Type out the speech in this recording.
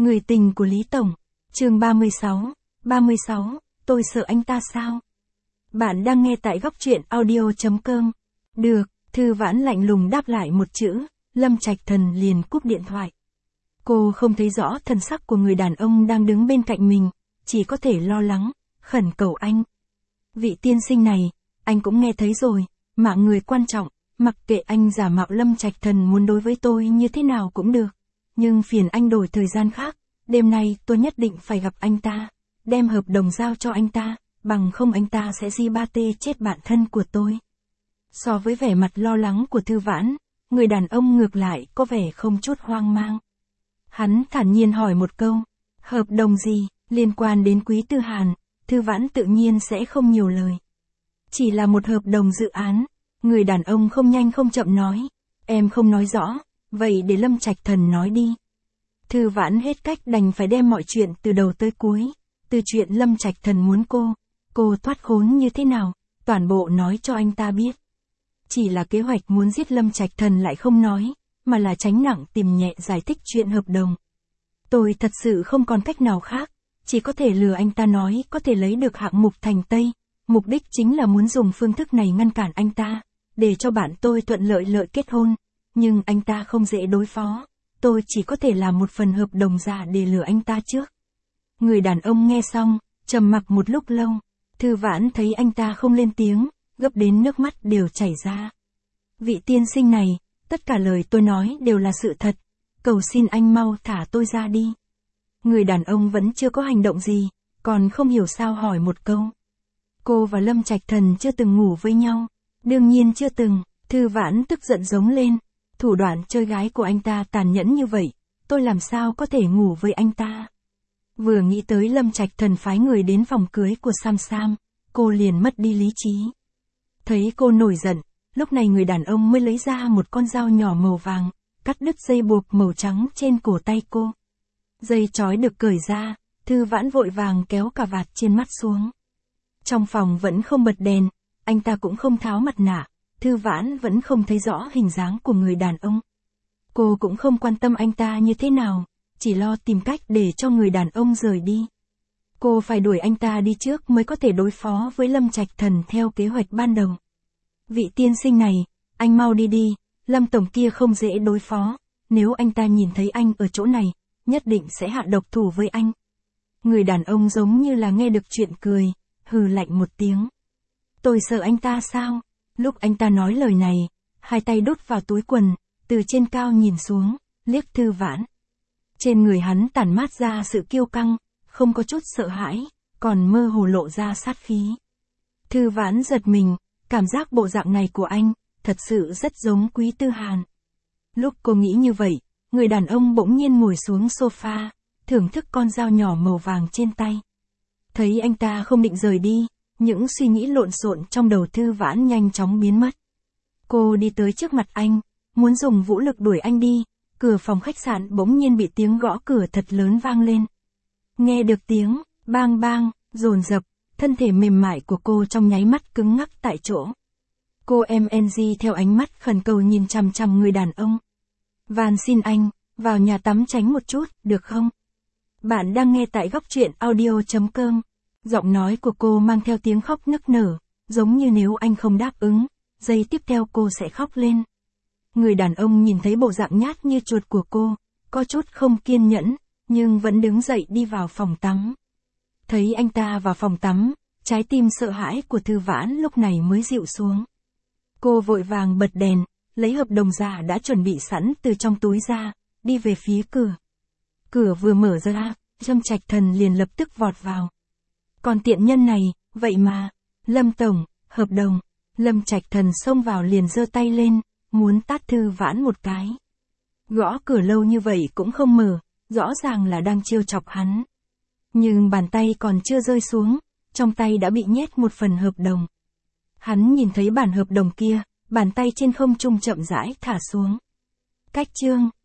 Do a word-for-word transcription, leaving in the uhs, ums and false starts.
Người tình của Lý Tổng, chương ba mươi sáu, ba mươi sáu, tôi sợ anh ta sao? Bạn đang nghe tại góc truyện audio.com. Được, Thư Vãn lạnh lùng đáp lại một chữ, Lâm Trạch Thần liền cúp điện thoại. Cô không thấy rõ thần sắc của người đàn ông đang đứng bên cạnh mình, chỉ có thể lo lắng, khẩn cầu anh. Vị tiên sinh này, anh cũng nghe thấy rồi, mạng người quan trọng, mặc kệ anh giả mạo Lâm Trạch Thần muốn đối với tôi như thế nào cũng được. Nhưng phiền anh đổi thời gian khác, đêm nay tôi nhất định phải gặp anh ta, đem hợp đồng giao cho anh ta, bằng không anh ta sẽ di ba tê chết bạn thân của tôi. So với vẻ mặt lo lắng của Thư Vãn, người đàn ông ngược lại có vẻ không chút hoang mang. Hắn thản nhiên hỏi một câu, hợp đồng gì, liên quan đến Quý Tư Hàn, Thư Vãn tự nhiên sẽ không nhiều lời. Chỉ là một hợp đồng dự án, người đàn ông không nhanh không chậm nói, em không nói rõ, vậy để Lâm Trạch Thần nói đi. Thư Vãn hết cách đành phải đem mọi chuyện từ đầu tới cuối, từ chuyện Lâm Trạch Thần muốn cô, cô thoát khốn như thế nào, toàn bộ nói cho anh ta biết. Chỉ là kế hoạch muốn giết Lâm Trạch Thần lại không nói, mà là tránh nặng tìm nhẹ giải thích chuyện hợp đồng. Tôi thật sự không còn cách nào khác, chỉ có thể lừa anh ta nói có thể lấy được hạng mục thành Tây, mục đích chính là muốn dùng phương thức này ngăn cản anh ta, để cho bạn tôi thuận lợi lợi kết hôn, nhưng anh ta không dễ đối phó, tôi chỉ có thể làm một phần hợp đồng giả để lừa anh ta trước. Người đàn ông nghe xong, trầm mặc một lúc lâu, Thư Vãn thấy anh ta không lên tiếng, gấp đến nước mắt đều chảy ra. Vị tiên sinh này, tất cả lời tôi nói đều là sự thật, cầu xin anh mau thả tôi ra đi. Người đàn ông vẫn chưa có hành động gì, còn không hiểu sao hỏi một câu. Cô và Lâm Trạch Thần chưa từng ngủ với nhau, đương nhiên chưa từng. Thư Vãn tức giận giống lên, thủ đoạn chơi gái của anh ta tàn nhẫn như vậy, tôi làm sao có thể ngủ với anh ta. Vừa nghĩ tới Lâm Trạch Thần phái người đến phòng cưới của Sam Sam, cô liền mất đi lý trí. Thấy cô nổi giận, lúc này người đàn ông mới lấy ra một con dao nhỏ màu vàng, cắt đứt dây buộc màu trắng trên cổ tay cô. Dây trói được cởi ra, Thư Vãn vội vàng kéo cà vạt trên mắt xuống. Trong phòng vẫn không bật đèn, anh ta cũng không tháo mặt nạ, Thư Vãn vẫn không thấy rõ hình dáng của người đàn ông. Cô cũng không quan tâm anh ta như thế nào, chỉ lo tìm cách để cho người đàn ông rời đi. Cô phải đuổi anh ta đi trước mới có thể đối phó với Lâm Trạch Thần theo kế hoạch ban đầu. Vị tiên sinh này, anh mau đi đi, Lâm Tổng kia không dễ đối phó, nếu anh ta nhìn thấy anh ở chỗ này, nhất định sẽ hạ độc thủ với anh. Người đàn ông giống như là nghe được chuyện cười, hừ lạnh một tiếng. Tôi sợ anh ta sao? Lúc anh ta nói lời này, hai tay đút vào túi quần, từ trên cao nhìn xuống, liếc Thư Vãn. Trên người hắn tản mát ra sự kiêu căng, không có chút sợ hãi, còn mơ hồ lộ ra sát khí. Thư Vãn giật mình, cảm giác bộ dạng này của anh, thật sự rất giống Quý Tư Hàn. Lúc cô nghĩ như vậy, người đàn ông bỗng nhiên ngồi xuống sofa, thưởng thức con dao nhỏ màu vàng trên tay. Thấy anh ta không định rời đi, những suy nghĩ lộn xộn trong đầu Thư Vãn nhanh chóng biến mất. Cô đi tới trước mặt anh, muốn dùng vũ lực đuổi anh đi, cửa phòng khách sạn bỗng nhiên bị tiếng gõ cửa thật lớn vang lên. Nghe được tiếng, bang bang, dồn dập, thân thể mềm mại của cô trong nháy mắt cứng ngắc tại chỗ. Cô em en giê theo ánh mắt khẩn cầu nhìn chằm chằm người đàn ông. Van xin anh, vào nhà tắm tránh một chút, được không? Bạn đang nghe tại góc truyện audio.com. Giọng nói của cô mang theo tiếng khóc nức nở, giống như nếu anh không đáp ứng, giây tiếp theo cô sẽ khóc lên. Người đàn ông nhìn thấy bộ dạng nhát như chuột của cô, có chút không kiên nhẫn, nhưng vẫn đứng dậy đi vào phòng tắm. Thấy anh ta vào phòng tắm, trái tim sợ hãi của Thư Vãn lúc này mới dịu xuống. Cô vội vàng bật đèn, lấy hợp đồng giả đã chuẩn bị sẵn từ trong túi ra, đi về phía cửa. Cửa vừa mở ra, Lâm Trạch Thần liền lập tức vọt vào. Còn tiện nhân này, vậy mà, Lâm Tổng, hợp đồng, Lâm Trạch Thần xông vào liền giơ tay lên, muốn tát Thư Vãn một cái. Gõ cửa lâu như vậy cũng không mở, rõ ràng là đang trêu chọc hắn. Nhưng bàn tay còn chưa rơi xuống, trong tay đã bị nhét một phần hợp đồng. Hắn nhìn thấy bản hợp đồng kia, bàn tay trên không trung chậm rãi thả xuống. Cách chương